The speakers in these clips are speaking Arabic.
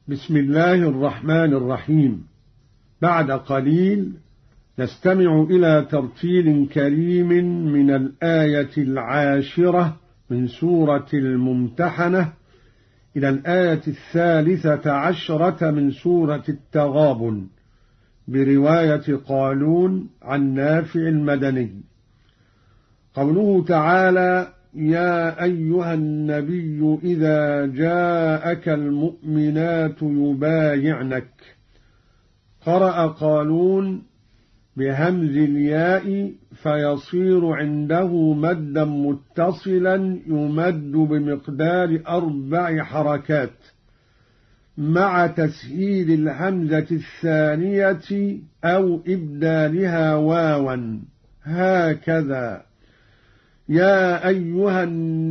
بسم الله الرحمن الرحيم. بعد قليل نستمع إلى ترتيل كريم من الآية 10 من سورة الممتحنة إلى الآية 13 من سورة التغابن برواية قالون عن نافع المدني. قوله تعالى: يا أيها النبي إذا جاءك المؤمنات يبايعنك. قرأ قالون بهمز الياء فيصير عنده مدا متصلا يمد بمقدار 4 حركات مع تسهيل الهمزة الثانية أو إبدالها واوا، هكذا: يا أيها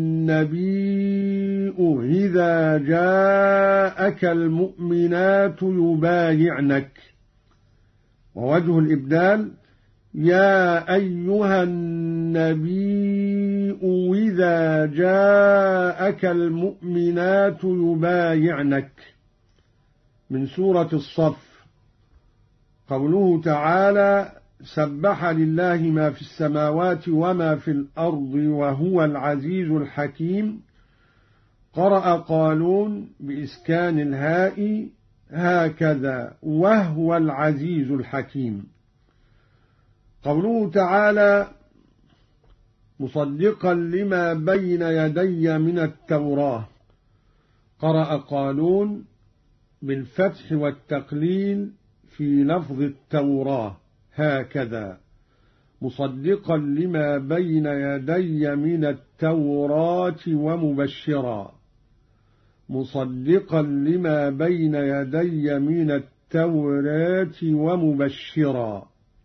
النبي إذا جاءك المؤمنات يبايعنك. ووجه الإبدال: يا أيها النبي إذا جاءك المؤمنات يبايعنك من سورة الصف. قوله تعالى: سبح لله ما في السماوات وما في الأرض وهو العزيز الحكيم. قرأ قالون بإسكان الهاء هكذا: وهو العزيز الحكيم. قوله تعالى: مصدقا لما بين يدي من التوراة. قرأ قالون بالفتح والتقليل في لفظ التوراة هكذا: مصدقا لما بين يدي من التوراة ومبشرا. مصدقا لما بين يدي من التوراة ومبشرا.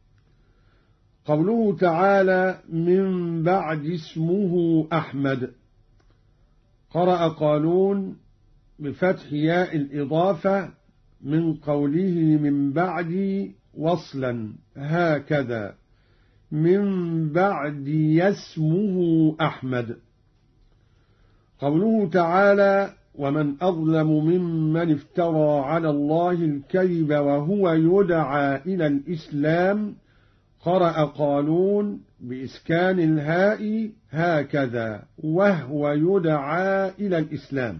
قوله تعالى: من بعد اسمه أحمد. قرأ قالون بفتح ياء الإضافة من قوله من بعد وصلا هكذا: من بعد يسمه أحمد. قوله تعالى: ومن أظلم ممن افترى على الله الكذب وهو يدعى إلى الإسلام. قرأ قالون بإسكان الهاء هكذا: وهو يدعى إلى الإسلام.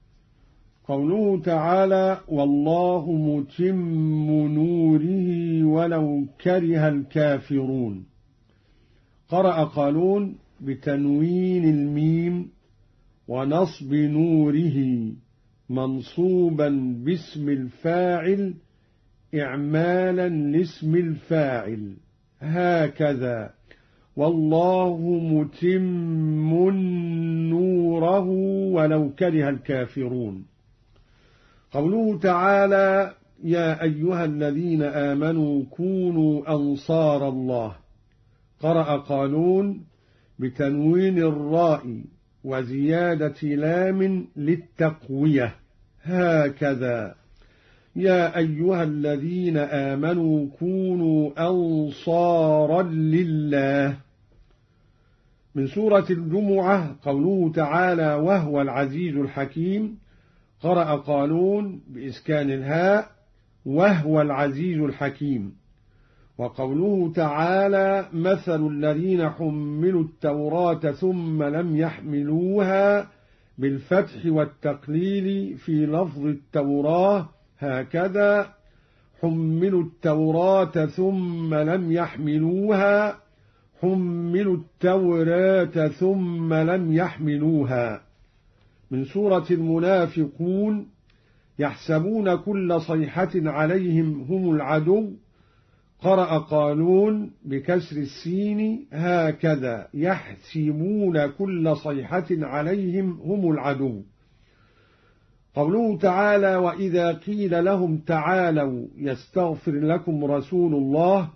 قوله تعالى: والله متم نوره ولو كره الكافرون. قرأ قالون بتنوين الميم ونصب نوره منصوبا باسم الفاعل إعمالا لاسم الفاعل هكذا: والله متم نوره ولو كره الكافرون. قوله تعالى: يا أيها الذين آمنوا كونوا أنصار الله. قرأ قالون بتنوين الراء وزيادة لام للتقوية هكذا: يا أيها الذين آمنوا كونوا أنصارا لله. من سورة الجمعة. قوله تعالى: وهو العزيز الحكيم. قرأ قالون بإسكان الهاء: وهو العزيز الحكيم. وقوله تعالى: مثل الذين حملوا التوراة ثم لم يحملوها بالفتح والتقليل في لفظ التوراة هكذا: حملوا التوراة ثم لم يحملوها. حملوا التوراة ثم لم يحملوها. من سورة المنافقون. يحسبون كل صيحة عليهم هم العدو. قرأ قالون بكسر السين هكذا: يحسبون كل صيحة عليهم هم العدو. قوله تعالى: وإذا قيل لهم تعالوا يستغفر لكم رسول الله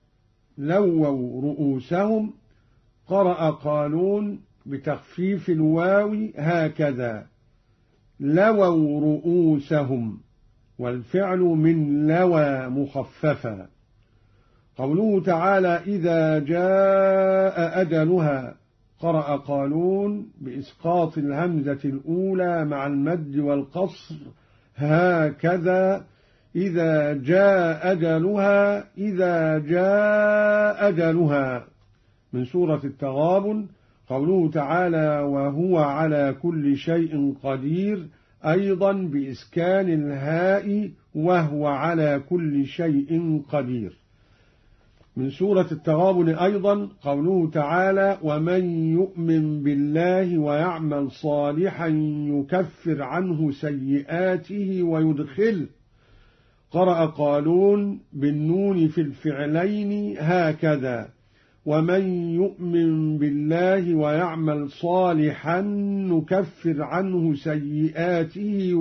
لووا رؤوسهم. قرأ قالون بتخفيف الواو هكذا: لووا رؤوسهم، والفعل من لوى مخففا. قوله تعالى: إذا جاء أجلها. قرأ قالون بإسقاط الهمزة الأولى مع المد والقصر هكذا إذا جاء أجلها من سورة التغابن. قوله تعالى وهو على كل شيء قدير أيضا بإسكان الهاء وهو على كل شيء قدير. من سورة التغابن أيضا قوله تعالى ومن يؤمن بالله ويعمل صالحا يكفر عنه سيئاته ويدخل. قرأ قالون بالنون في الفعلين هكذا ومن يؤمن بالله ويعمل صالحا نكفر عنه سيئاته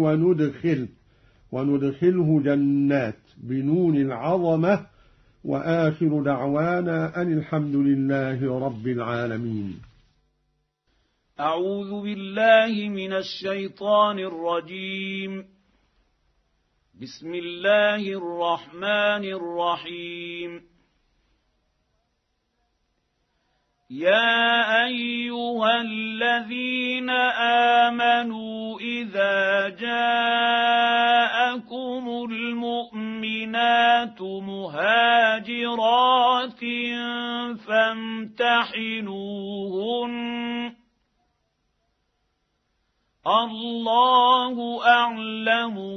وندخله جنات بنون العظمة. وآخر دعوانا أن الحمد لله رب العالمين. أعوذ بالله من الشيطان الرجيم. بسم الله الرحمن الرحيم. يا أيها الذين آمنوا إذا جاءكم المؤمنات مهاجرات فامتحنوهن الله أعلم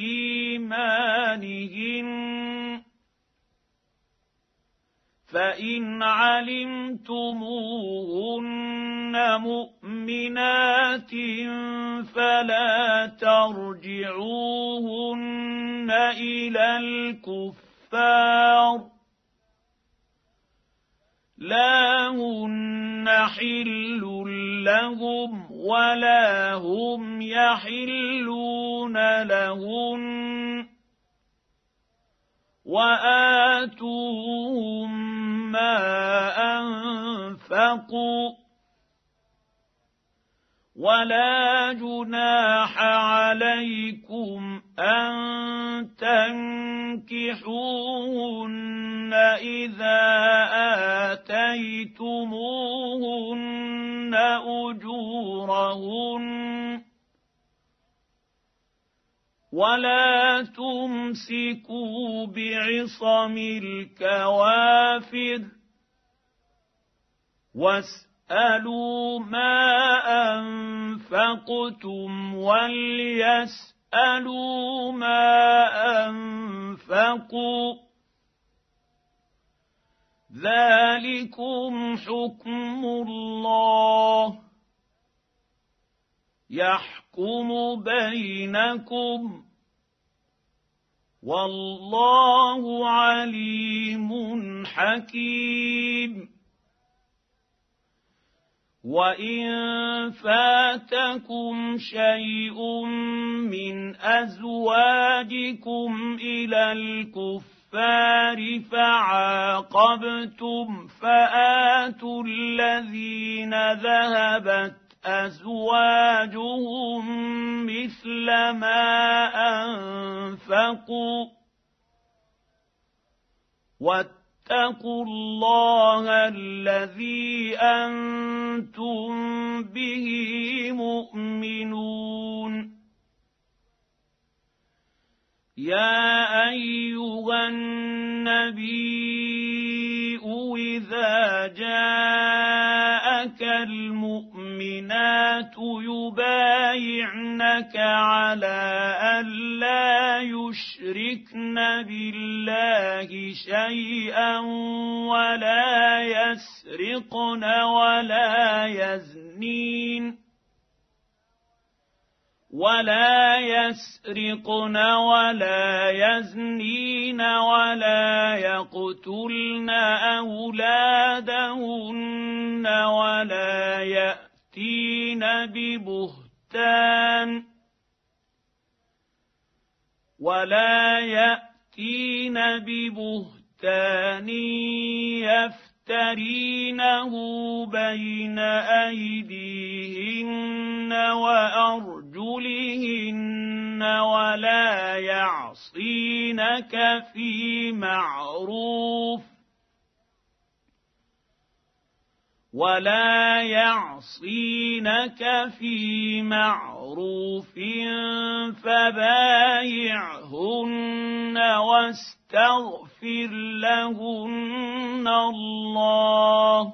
بإيمانهن فإن علمتموهن مؤمنات فلا ترجعوهن إلى الكفار لا هن حل لهم ولا هم يحلون لهن وآتوهم ما أنفقوا ولا جناح عليكم أن تنكحوهن إذا آتيتموهن أجورهن ولا تمسكوا بعصم الكوافر واسألوا ما أنفقتم وليسألوا ما أنفقوا ذلكم حكم الله يحكم بينكم والله عليم حكيم. وإن فاتكم شيء من أزواجكم إلى الكفار فعاقبتم فآتوا الذين ذهبت أزواجهم مثل ما أنفقوا واتقوا الله الذي أنتم به مؤمنون. يا أيها النبي إذا جاءك المؤمنات يبايعنك على أن لا يشركن بالله شيئا ولا يسرقن ولا يزنين ولا يقتلن أولادهن ولا يأتين ببهتان يفترينه بين أيديهن وأرجلهن ولا يعصينك في معروف ولا يعصينك في معروف فبايعهن واستغفر لهن الله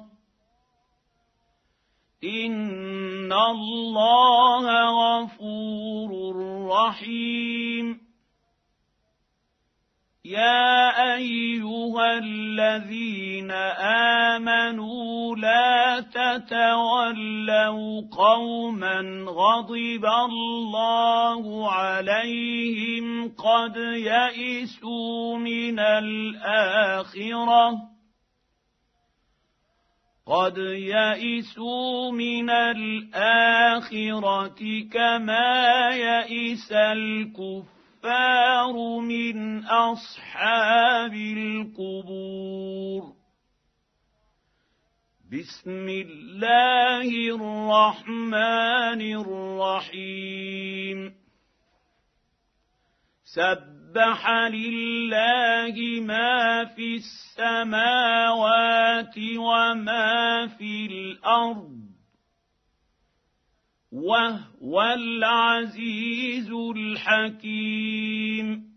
إن الله غفور رحيم يا أيها الذين آمنوا لا تتولوا قوما غضب الله عليهم قد يئسوا من الآخرة كما يئس الكفار من أصحاب القبور بسم الله الرحمن الرحيم سبح لله ما في السماوات وما في الأرض وهو العزيز الحكيم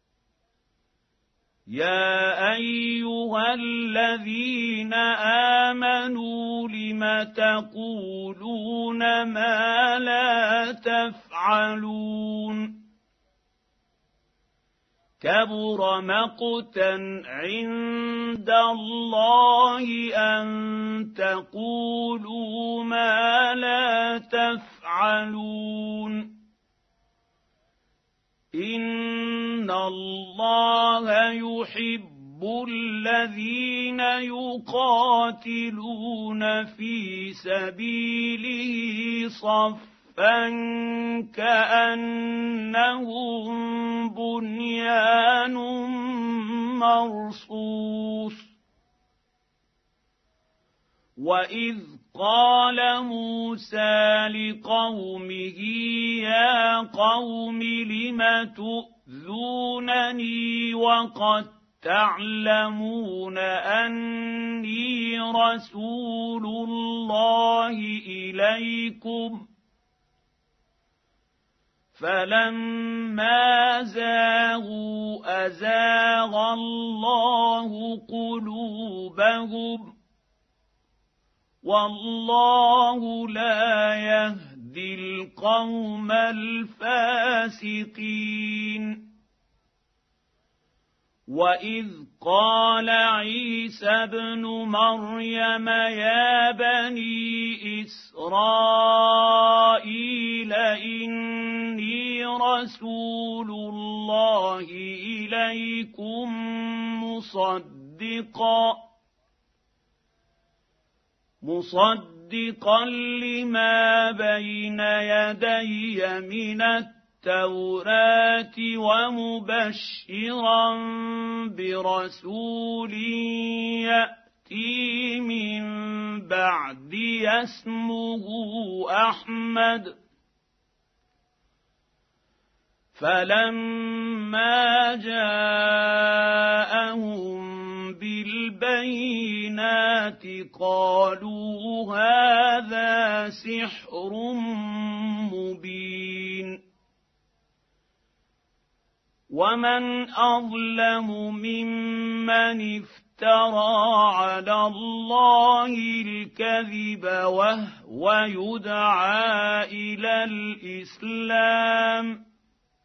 يا أيها الذين آمنوا لم تقولون ما لا تفعلون كبر مقتا عند الله أن تقولوا ما لا تفعلون إن الله يحب الذين يقاتلون في سبيله صفا كأنهم بنيان مرصوص وإذ قال موسى لقومه يا قوم لم تؤذونني وقد تعلمون أني رسول الله إليكم فلما زاغوا أزاغ الله قلوبهم والله لا يهدي القوم الفاسقين وإذ قال عيسى ابن مريم يا بني إسرائيل إني رسول الله إليكم مصدقا لما بين يدي من التوراة ومبشرا برسول يأتي من بعدي اسمه أحمد فلما جاءهم بالبينات قالوا هذا سحر مبين ومن أظلم ممن افترى على الله الكذب وهو يدعى إلى الإسلام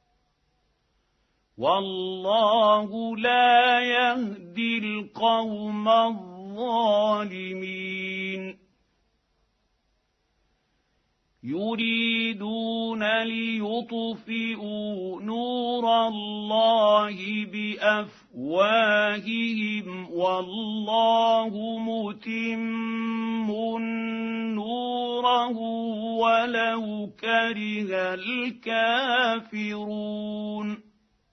والله لا يهدي القوم الظالمين يريدون ليطفئوا نور الله بأفواههم والله متم نوره ولو كره الكافرون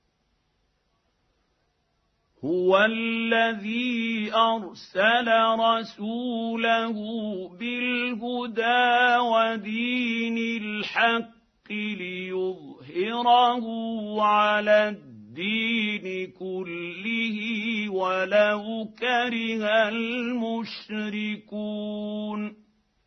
هو الذي أرسل رسوله بالهدى ودين الحق ليظهره على الدين كله ولو كره المشركون.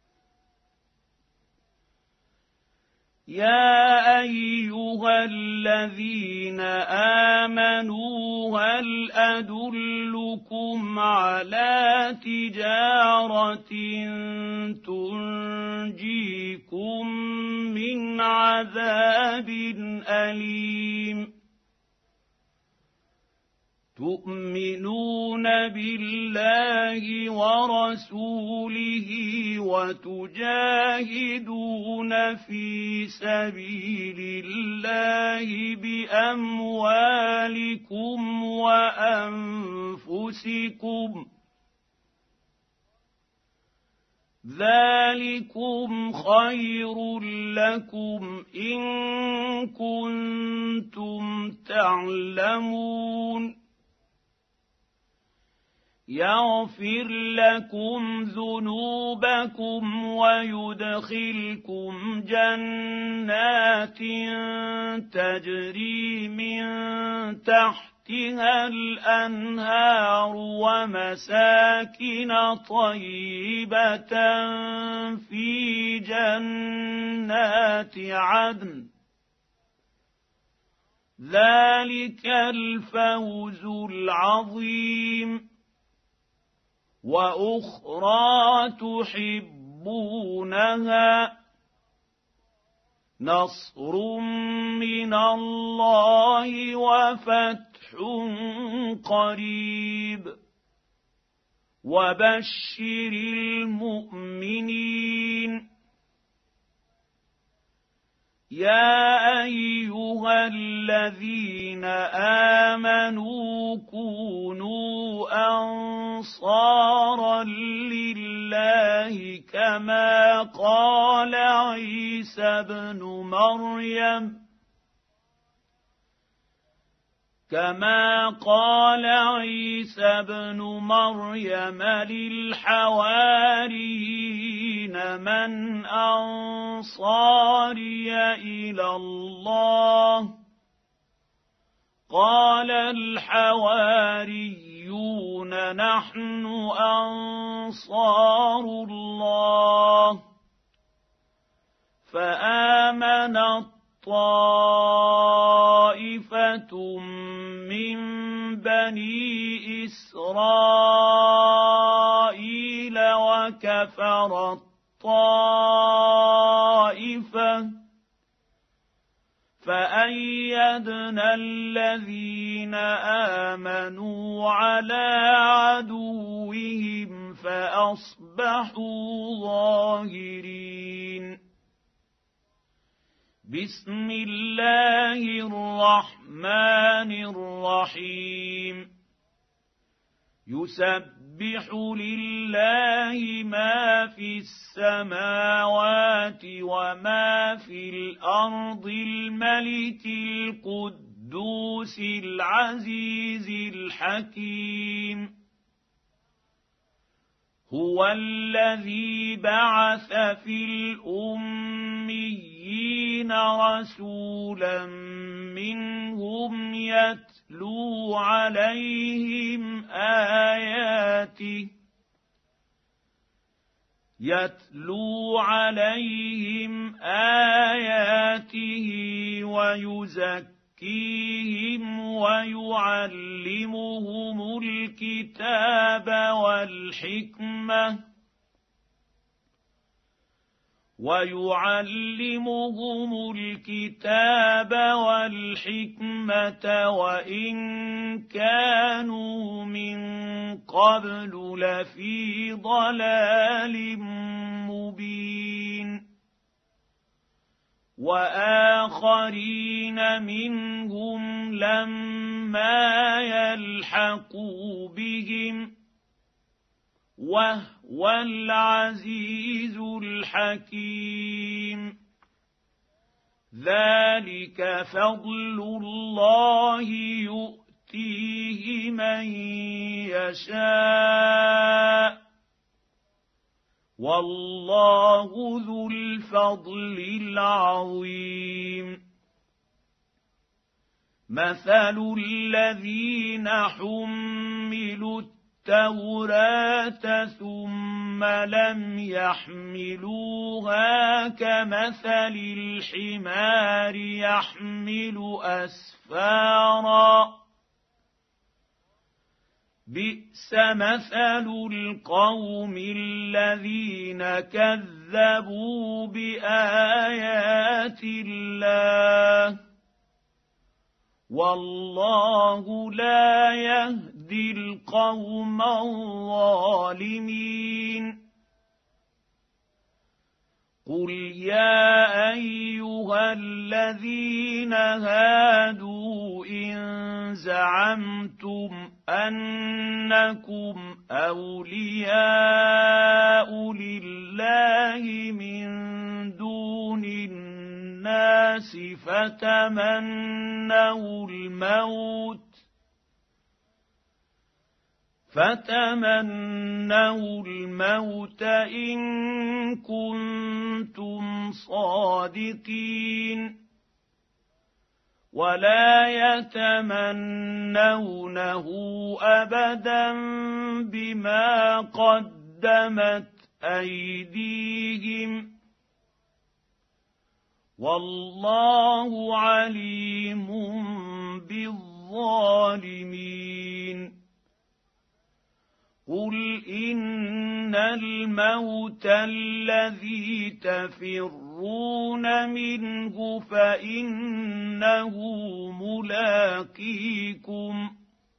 يا أيها الذين آمنوا هل أدلكم على تجارة تنجيكم من عذاب أليم؟ تؤمنون بالله ورسوله وتجاهدون في سبيل الله بأموالكم وأنفسكم، ذلكم خير لكم إن كنتم تعلمون. يغفر لكم ذنوبكم ويدخلكم جنات تجري من تحتها الأنهار ومساكن طيبة في جنات عدن، ذلك الفوز العظيم. وأخرى تحبونها، نصر من الله وفتح قريب، وبشر المؤمنين. يا أيها الذين آمنوا كونوا أنصارا لله كما قال عيسى ابن مريم للحواريين من أنصاري إلى الله؟ قال الحواريون نحن أنصار الله. فآمنت طائفة من بني إسرائيل وكفرت طائفة، فأيدنا الذين آمنوا على عدوهم فأصبحوا ظاهرين. بسم الله الرحمن الرحيم. يسبح لله ما في السماوات وما في الأرض الملك القدوس العزيز الحكيم. هو الذي بعث في الأميين رسولا منهم يتلو عليهم آياته ويزكيهم ويعلمهم الكتاب والحكمة وإن كانوا من قبل لفي ضلال مبين. وآخرين منهم لما يلحقوا بهم وهو العزيز الحكيم. ذلك فضل الله يؤتيه من يشاء والله ذو الفضل العظيم. مثل الذين حملوا التوراة ثم لم يحملوها كمثل الحمار يحمل أسفارا بئس مثل القوم الذين كذبوا بآيات الله والله لا يهدي القوم الظالمين قل يا أيها الذين هادوا إن زعمتم أنكم أولياء لله من دون الناس فتمنوا الموت إن كنتم صادقين ولا يتمنونه أبدا بما قدمت أيديهم والله عليم بالظالمين قل إن الموت الذي تفرون منه فإنه ملاقيكم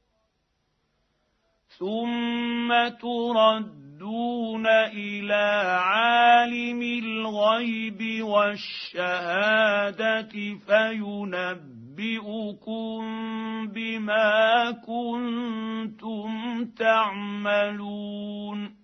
ثم تردون إلى عالم الغيب والشهادة فينبئكم بما كنتم تعملون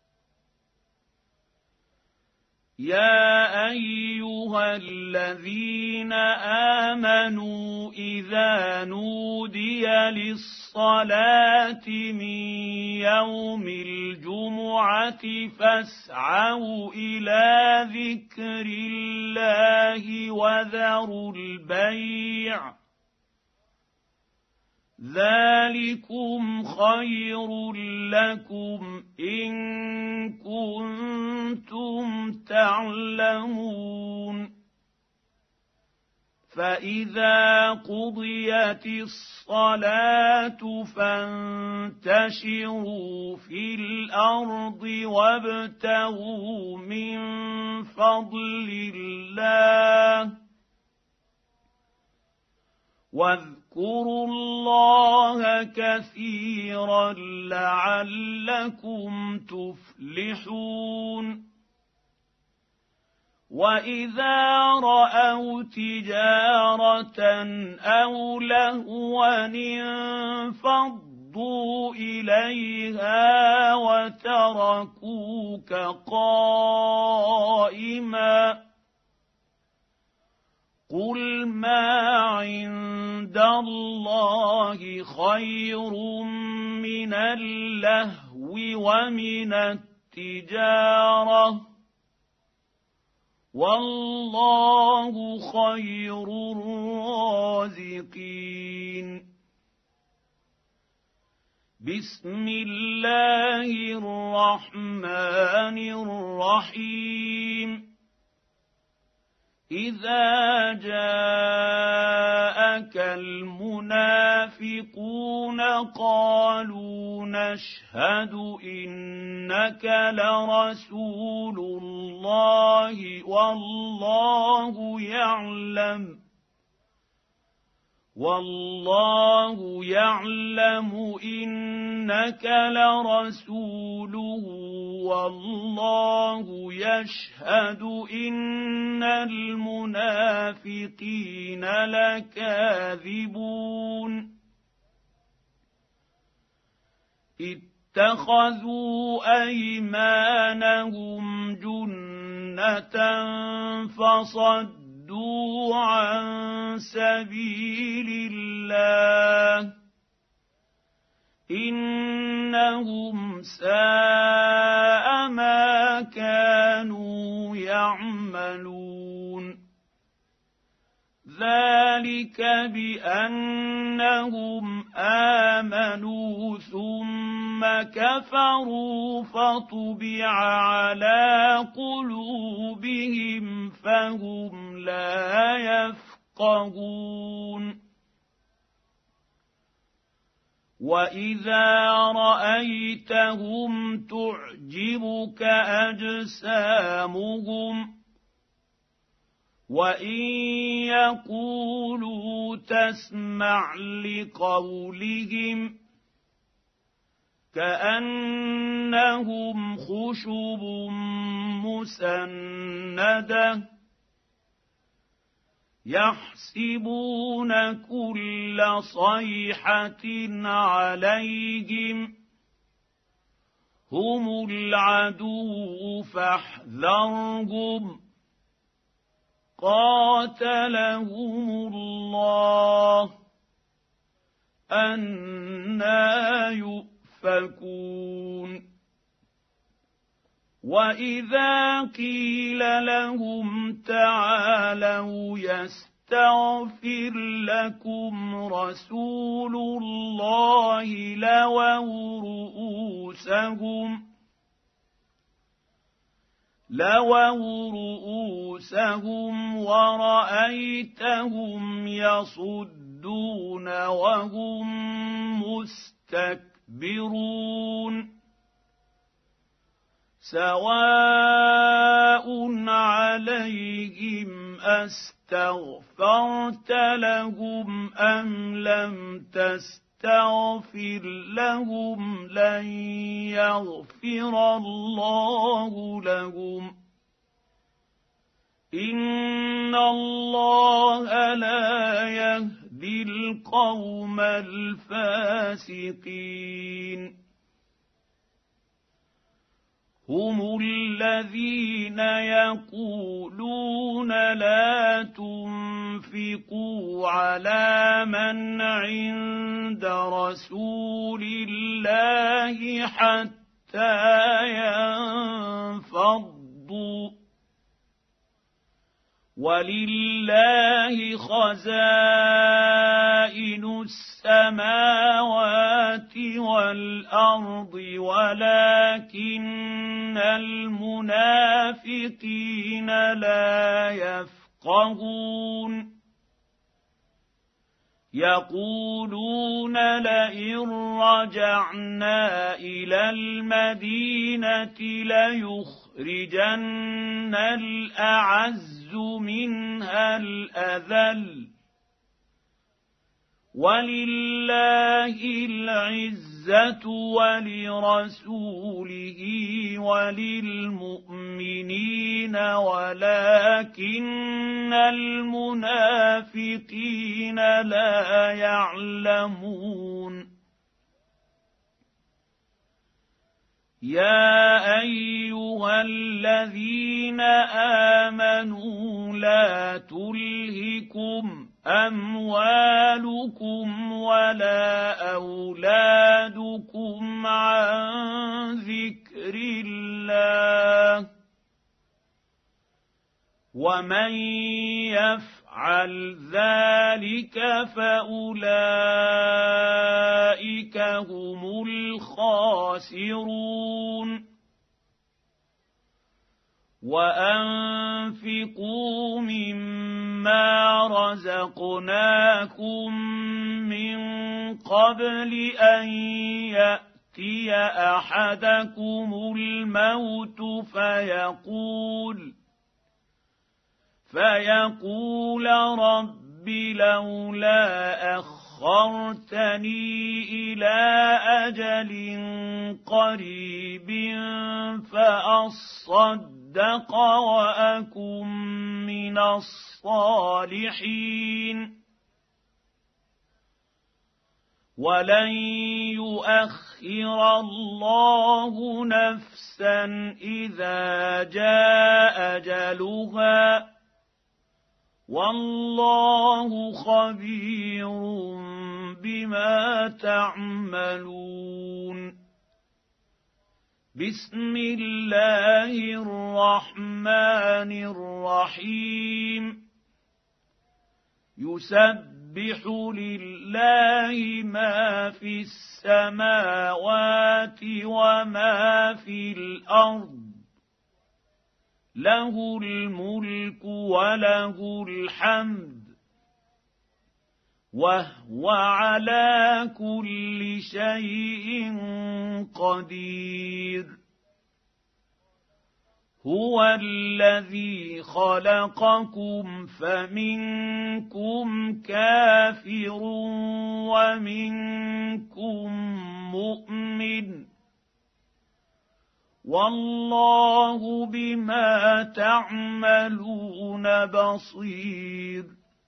يا أيها الذين آمنوا إذا نودي للصلاة من يوم الجمعة فاسعوا إلى ذكر الله وذروا البيع ذلكم خير لكم إن كنتم تعلمون فإذا قضيت الصلاة فانتشروا في الأرض وابتغوا من فضل الله واذكروا الله كثيرا لعلكم تفلحون وإذا رأوا تجارة أو لهوا انفضوا إليها وتركوك قائما قل ما عند الله خير من اللهو ومن التجارة والله خير الرازقين بسم الله الرحمن الرحيم إذا جاءك المنافقون قالوا نشهد إنك لرسول الله والله يعلم إنك لرسوله والله يشهد إن المنافقين لكاذبون اتخذوا أيمانهم جنة فصدوا عن سبيل الله إنهم ساء ما كانوا يعملون ذلك ذلك بأنهم آمنوا ثم كفروا فطبع على قلوبهم فهم لا يفقهون وإذا رأيتهم تعجبك أجسامهم وإن يقولوا تسمع لقولهم كأنهم خشب مسندة يحسبون كل صيحة عليهم هم العدو فاحذرهم قاتلهم الله أنى يؤفكون وإذا قيل لهم تعالوا يستغفر لكم رسول الله لووا رؤوسهم ورأيتهم يصدون وهم مستكبرون سواء عليهم أستغفرت لهم أم لم تستغفر لهم لن يغفر الله لهم إن الله لا يهدي القوم الفاسقين هم الذين يقولون لا تنفقوا على من عند رسول الله حتى ينفضوا ولله خزائن السماوات والأرض ولكن المنافقين لا يفقهون يقولون لئن رجعنا إلى المدينة ليخرجن الأعز منها الأذل ولله العزة ولرسوله وللمؤمنين ولكن المنافقين لا يعلمون يا أيها الذين آمنوا لا تلهكم أموالكم ولا أولادكم عن ذكر الله ومن يفعل ذلك فأولئك هم الخاسرون وأنفقوا مما رزقناكم من قبل أن يأتي أحدكم الموت فيقول رب لولا أخرتني إلى أجل قريب فأصدق وأكن من الصالحين ولن يؤخر الله نفسا إذا جاء أجلها والله خبير بما تعملون بسم الله الرحمن الرحيم يسبح لله ما في السماوات وما في الأرض له الملك وله الحمد وهو على كل شيء قدير هو الذي خلقكم فمنكم كافر ومنكم مؤمن والله بما تعملون بصير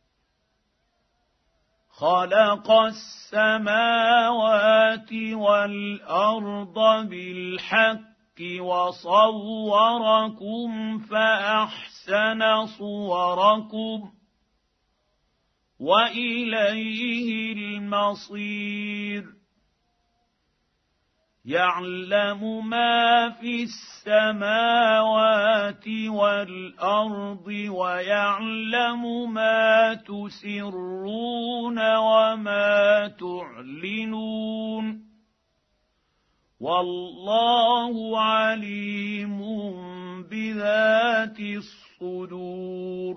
خلق السماوات والأرض بالحق وصوركم فأحسن صوركم وإليه المصير يعلم ما في السماوات والأرض ويعلم ما تسرون وما تعلنون والله عليم بذات الصدور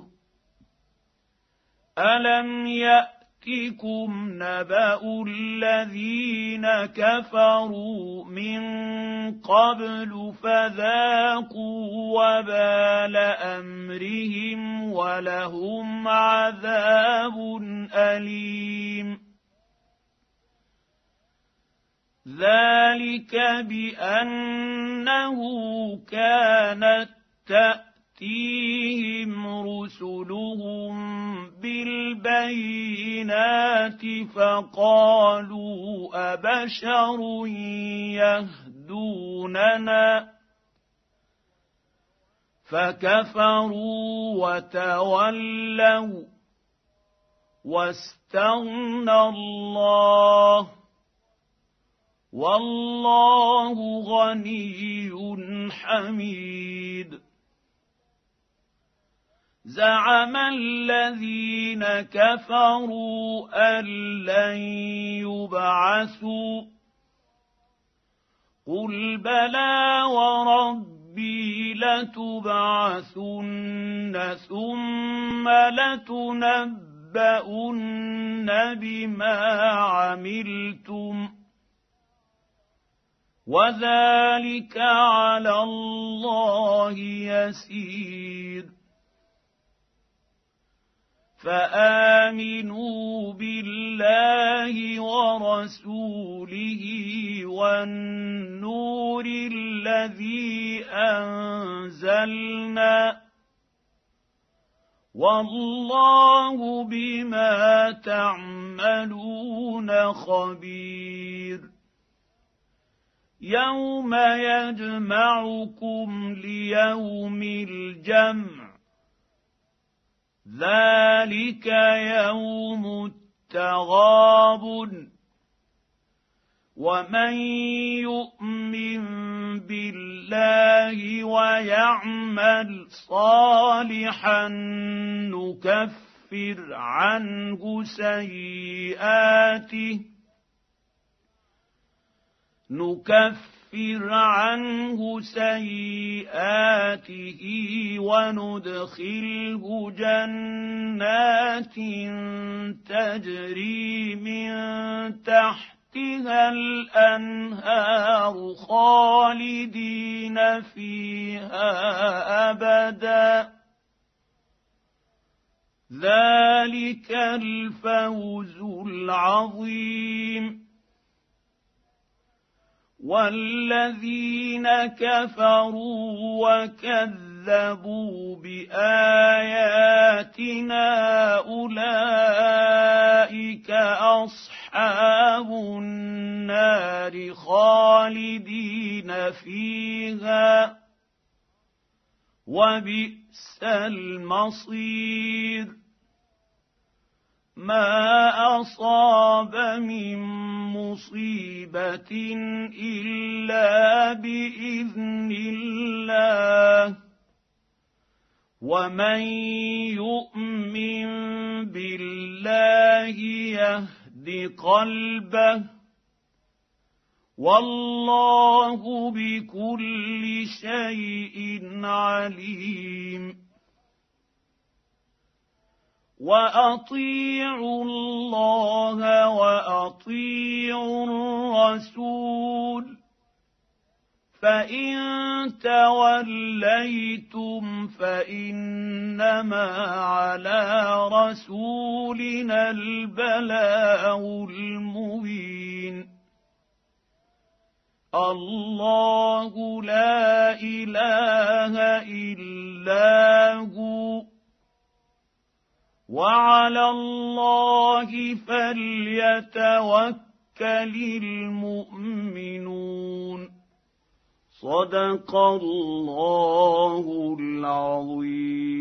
ألم يأتكم نبأ الذين كفروا من قبل فذاقوا وبال أمرهم ولهم عذاب أليم ذلك بأنه كانت تأتيهم رسلهم بالبينات فقالوا أبشر يهدوننا فكفروا وتولوا واستغنى الله والله غني حميد زعم الذين كفروا أن لن يبعثوا قل بلى وربي لتبعثن ثم لتنبؤن بما عملتم وذلك على الله يسير فآمنوا بالله ورسوله والنور الذي أنزلنا والله بما تعملون خبير يوم يجمعكم ليوم الجمع ذلك يوم التغابن ومن يؤمن بالله ويعمل صالحا نكفر عنه سيئاته وندخله جنات تجري من تحتها الأنهار خالدين فيها أبدا ذلك الفوز العظيم والذين كفروا وكذبوا بآياتنا أولئك أصحاب النار خالدين فيها وبئس المصير ما أصاب من مصيبة إلا بإذن الله ومن يؤمن بالله يهد قلبه والله بكل شيء عليم واطيعوا الله واطيعوا الرسول فان توليتم فانما على رسولنا البلاغ المبين الله لا اله الا هو وعلى الله فليتوكل المؤمنون صدق الله العظيم.